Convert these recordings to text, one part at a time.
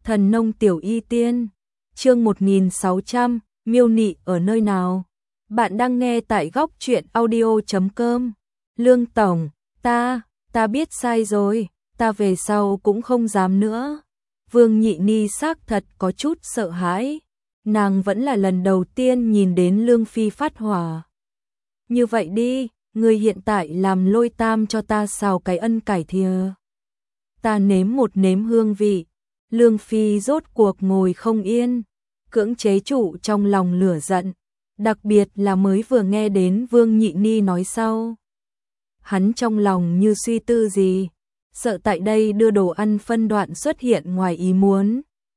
Thần nông tiểu y tiên, chương 1600, miêu nị ở nơi nào? Bạn đang nghe tại góc truyện audio.com. Lương Tổng, ta biết sai rồi, ta về sau cũng không dám nữa. Vương Nhị Ni xác thật có chút sợ hãi, nàng vẫn là lần đầu tiên nhìn đến Lương Phi phát hỏa. Như vậy đi, ngươi hiện tại làm Lôi Tam cho ta xào cái ân cải thìa. Ta nếm một nếm hương vị. Lương Phi rốt cuộc ngồi không yên, cưỡng chế trụ trong lòng lửa giận, đặc biệt là mới vừa nghe đến Vương Nhị Ni nói sau. Hắn trong lòng như suy tư gì, sợ tại đây đưa đồ ăn phân đoạn xuất hiện ngoài ý muốn.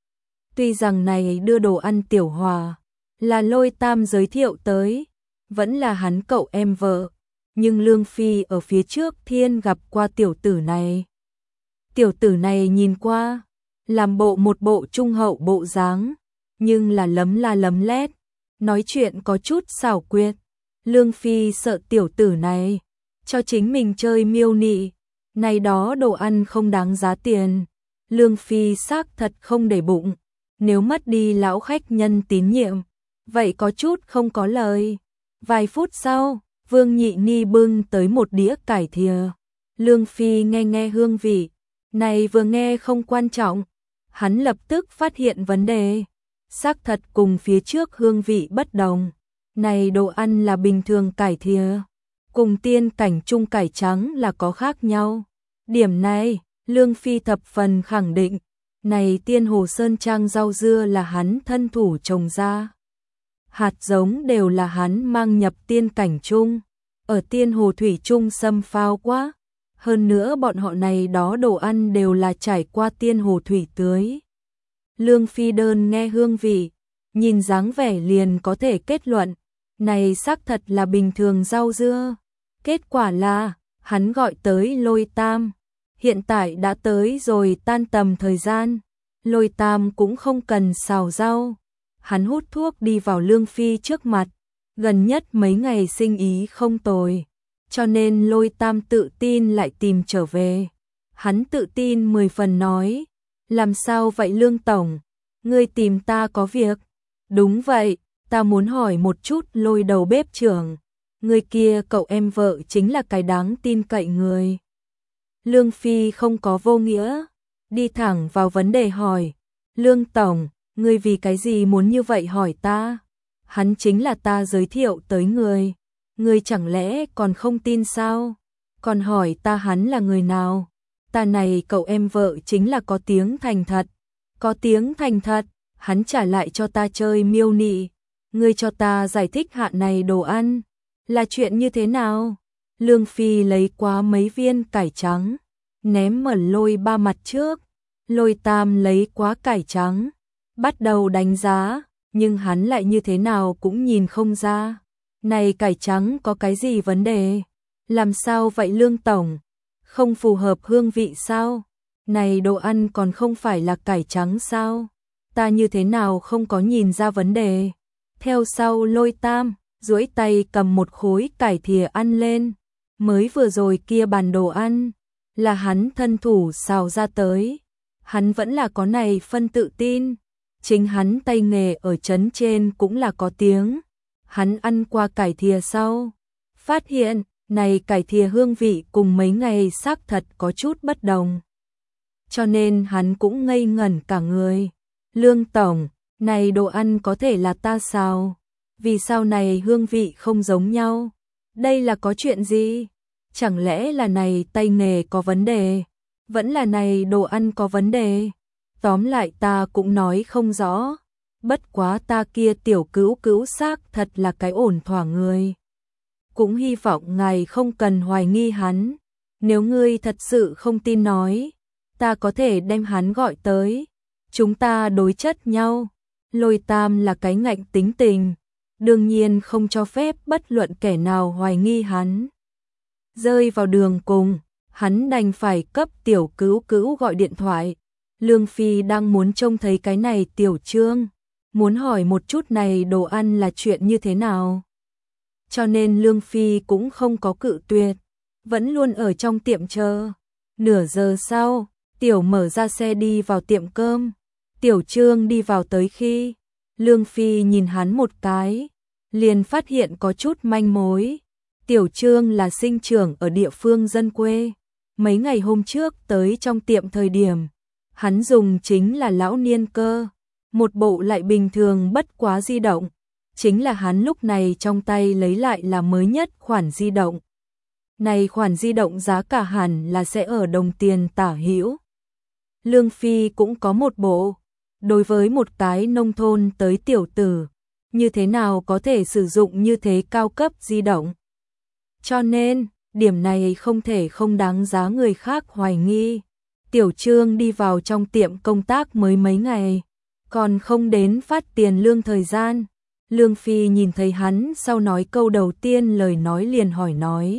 Tuy rằng này đưa đồ ăn tiểu hòa, là Lôi Tam giới thiệu tới, vẫn là hắn cậu em vợ, nhưng Lương Phi ở phía trước thiên gặp qua tiểu tử này. Tiểu tử này nhìn qua, làm một bộ trung hậu bộ dáng, nhưng là lấm lét, nói chuyện có chút xảo quyệt. Lương Phi sợ tiểu tử này cho chính mình chơi miêu nị, này đó đồ ăn không đáng giá tiền. Lương Phi xác thật không để bụng, nếu mất đi lão khách nhân tín nhiệm, vậy có chút không có lời. Vài phút sau, Vương Nhị Ni bưng tới một đĩa cải thìa. Lương Phi nghe hương vị, này vừa nghe không quan trọng, hắn lập tức phát hiện vấn đề. Xác thật cùng phía trước hương vị bất đồng. Này đồ ăn là bình thường cải thìa, cùng tiên cảnh trung cải trắng là có khác nhau. Điểm này, Lương Phi thập phần khẳng định, này tiên hồ sơn trang rau dưa là hắn thân thủ trồng ra. Hạt giống đều là hắn mang nhập tiên cảnh trung, ở tiên hồ thủy trung xâm phao quá. Hơn nữa bọn họ này đó đồ ăn đều là trải qua tiên hồ thủy tưới. Lương Phi đơn nghe hương vị, nhìn dáng vẻ liền có thể kết luận, này xác thật là bình thường rau dưa. Kết quả là, hắn gọi tới Lôi Tam, hiện tại đã tới rồi tan tầm thời gian, Lôi Tam cũng không cần xào rau. Hắn hút thuốc đi vào Lương Phi trước mặt, gần nhất mấy ngày sinh ý không tồi, cho nên Lôi Tam tự tin lại tìm trở về. Hắn tự tin 10 phần nói, làm sao vậy Lương Tổng, ngươi tìm ta có việc? Đúng vậy, ta muốn hỏi một chút Lôi đầu bếp trưởng, người kia cậu em vợ chính là cái đáng tin cậy người. Lương Phi không có vô nghĩa, đi thẳng vào vấn đề hỏi, Lương Tổng, ngươi vì cái gì muốn như vậy hỏi ta? Hắn chính là ta giới thiệu tới người. Ngươi chẳng lẽ còn không tin sao? Còn hỏi ta hắn là người nào? Ta này cậu em vợ chính là có tiếng thành thật. Có tiếng thành thật, hắn trả lại cho ta chơi miêu nị. Ngươi cho ta giải thích hạ này đồ ăn là chuyện như thế nào? Lương Phi lấy quá mấy viên cải trắng, ném ở Lôi Ba mặt trước. Lôi Tam lấy quá cải trắng, bắt đầu đánh giá, nhưng hắn lại như thế nào cũng nhìn không ra. Này cải trắng có cái gì vấn đề? Làm sao vậy Lương Tổng? Không phù hợp hương vị sao? Này đồ ăn còn không phải là cải trắng sao? Ta như thế nào không có nhìn ra vấn đề? Theo sau Lôi Tam, duỗi tay cầm một khối cải thìa ăn lên. Mới vừa rồi kia bàn đồ ăn, là hắn thân thủ xào ra tới. Hắn vẫn là có này phân tự tin. Chính hắn tay nghề ở trấn trên cũng là có tiếng. Hắn ăn qua cải thìa sau, phát hiện, này cải thìa hương vị cùng mấy ngày xác thật có chút bất đồng. Cho nên hắn cũng ngây ngẩn cả người. Lương Tổng, này đồ ăn có thể là ta xào, vì sao này hương vị không giống nhau? Đây là có chuyện gì? Chẳng lẽ là này tay nghề có vấn đề? Vẫn là này đồ ăn có vấn đề? Tóm lại ta cũng nói không rõ. Bất quá ta kia tiểu cữu xác thật là cái ổn thỏa người. Cũng hy vọng ngài không cần hoài nghi hắn. Nếu ngươi thật sự không tin nói, ta có thể đem hắn gọi tới. Chúng ta đối chất nhau. Lôi Tam là cái ngạnh tính tình, đương nhiên không cho phép bất luận kẻ nào hoài nghi hắn. Rơi vào đường cùng, hắn đành phải cấp tiểu cữu gọi điện thoại. Lương Phi đang muốn trông thấy cái này tiểu trương, muốn hỏi một chút này đồ ăn là chuyện như thế nào. Cho nên Lương Phi cũng không có cự tuyệt, vẫn luôn ở trong tiệm chờ. Nửa giờ sau, tiểu mở ra xe đi vào tiệm cơm. Tiểu Trương đi vào tới khi, Lương Phi nhìn hắn một cái, liền phát hiện có chút manh mối. Tiểu Trương là sinh trưởng ở địa phương dân quê. Mấy ngày hôm trước tới trong tiệm thời điểm, hắn dùng chính là lão niên cơ, một bộ lại bình thường bất quá di động. Chính là hắn lúc này trong tay lấy lại là mới nhất khoản di động. Này khoản di động giá cả hẳn là sẽ ở đồng tiền tả hữu. Lương Phi cũng có một bộ. Đối với một cái nông thôn tới tiểu tử, như thế nào có thể sử dụng như thế cao cấp di động. Cho nên, điểm này không thể không đáng giá người khác hoài nghi. Tiểu Trương đi vào trong tiệm công tác mới mấy ngày, còn không đến phát tiền lương thời gian. Lương Phi nhìn thấy hắn sau nói câu đầu tiên lời nói liền hỏi nói.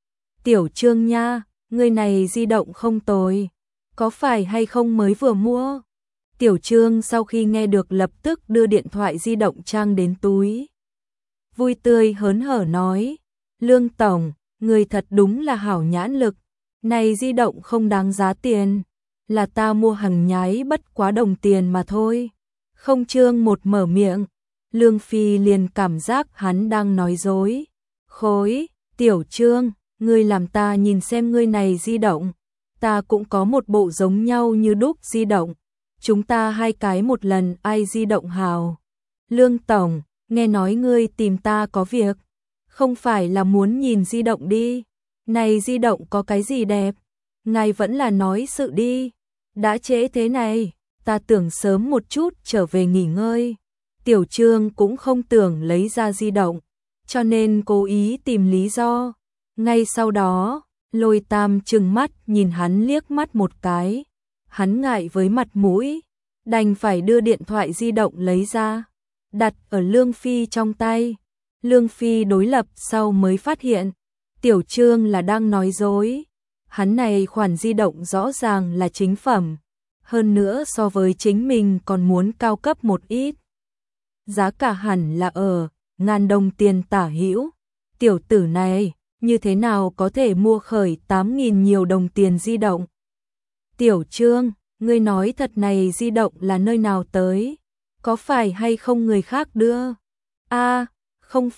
Tiểu Trương nha, người này di động không tồi, có phải hay không mới vừa mua? Tiểu Trương sau khi nghe được lập tức đưa điện thoại di động trang đến túi. Vui tươi hớn hở nói, Lương Tổng, người thật đúng là hảo nhãn lực, này di động không đáng giá tiền, là ta mua hàng nhái bất quá đồng tiền mà thôi. Không Trương một mở miệng, Lương Phi liền cảm giác hắn đang nói dối. Khối, Tiểu Trương, ngươi làm ta nhìn xem ngươi này di động, ta cũng có một bộ giống nhau như đúc di động. Chúng ta hai cái một lần ai di động hào. Lương Tổng, nghe nói ngươi tìm ta có việc, không phải là muốn nhìn di động đi. Này di động có cái gì đẹp? Ngài vẫn là nói sự đi. Đã trễ thế này, ta tưởng sớm một chút trở về nghỉ ngơi. Tiểu Trương cũng không tưởng lấy ra di động, cho nên cố ý tìm lý do. Ngay sau đó, Lôi Tam trừng mắt nhìn hắn liếc mắt một cái. Hắn ngại với mặt mũi, đành phải đưa điện thoại di động lấy ra, đặt ở Lương Phi trong tay. Lương Phi đối lập sau mới phát hiện, Tiểu Trương là đang nói dối. Hắn này khoản di động rõ ràng là chính phẩm, hơn nữa so với chính mình còn muốn cao cấp một ít. Giá cả hẳn là ở ngàn đồng tiền tả hữu. Tiểu tử này, như thế nào có thể mua khởi 8.000 nhiều đồng tiền di động? Tiểu Trương, ngươi nói thật này di động là nơi nào tới? Có phải hay không người khác đưa? Không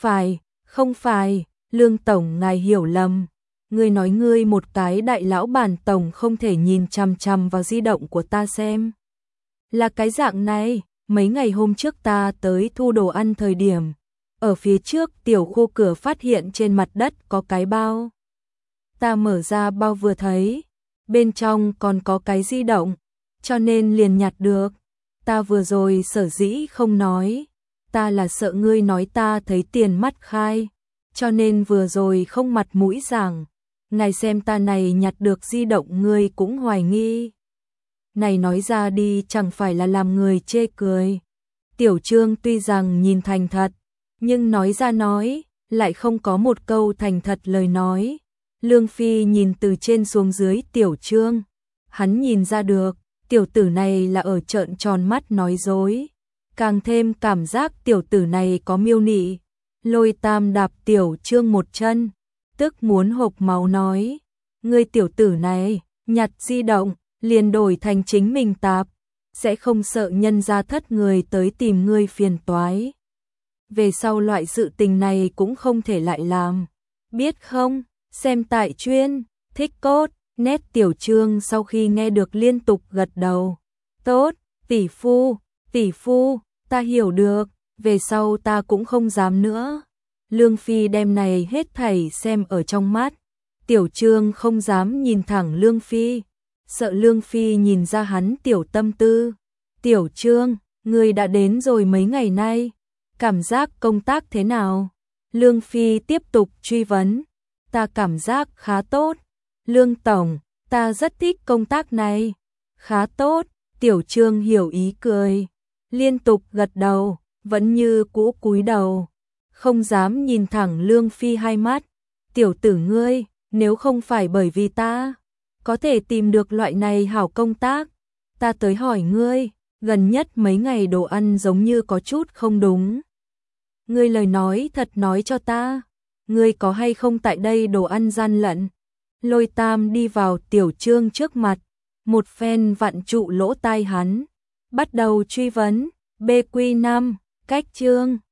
phải, Lương Tổng ngài hiểu lầm. Ngươi nói ngươi một cái đại lão bản tổng không thể nhìn chằm chằm vào di động của ta xem. Là cái dạng này, mấy ngày hôm trước ta tới thu đồ ăn thời điểm, ở phía trước tiểu khu cửa phát hiện trên mặt đất có cái bao. Ta mở ra bao vừa thấy, bên trong còn có cái di động, cho nên liền nhặt được. Ta vừa rồi sở dĩ không nói, ta là sợ ngươi nói ta thấy tiền mắt khai, cho nên vừa rồi không mặt mũi rằng, ngài xem ta này nhặt được di động ngươi cũng hoài nghi. Này nói ra đi chẳng phải là làm người chê cười. Tiểu Trương tuy rằng nhìn thành thật, nhưng nói ra nói, lại không có một câu thành thật lời nói. Lương Phi nhìn từ trên xuống dưới Tiểu Trương, hắn nhìn ra được, tiểu tử này là ở trợn tròn mắt nói dối. Càng thêm cảm giác tiểu tử này có miêu nị. Lôi Tam đạp Tiểu Trương một chân, tức muốn hộc máu nói, ngươi tiểu tử này, nhặt di động, liền đổi thành chính mình tạp, sẽ không sợ nhân gia thất người tới tìm ngươi phiền toái. Về sau loại sự tình này cũng không thể lại làm, biết không? Xem tại chuyên, thích cốt, nét. Tiểu Trương sau khi nghe được liên tục gật đầu. Tốt, tỷ phu, ta hiểu được, về sau ta cũng không dám nữa. Lương Phi đem này hết thảy xem ở trong mắt. Tiểu Trương không dám nhìn thẳng Lương Phi, sợ Lương Phi nhìn ra hắn tiểu tâm tư. Tiểu Trương, ngươi đã đến rồi mấy ngày nay, cảm giác công tác thế nào? Lương Phi tiếp tục truy vấn. Ta cảm giác khá tốt. Lương Tổng, ta rất thích công tác này. Khá tốt. Tiểu Trương hiểu ý cười, liên tục gật đầu, vẫn như cũ cúi đầu, không dám nhìn thẳng Lương Phi hai mắt. Tiểu tử ngươi, nếu không phải bởi vì ta có thể tìm được loại này hảo công tác, ta tới hỏi ngươi, gần nhất mấy ngày đồ ăn giống như có chút không đúng. Ngươi lời nói thật nói cho ta, ngươi có hay không tại đây đồ ăn gian lận? Lôi Tam đi vào Tiểu Trương trước mặt, một phen vặn trụ lỗ tai hắn. Bắt đầu truy vấn. BQ5, cách chương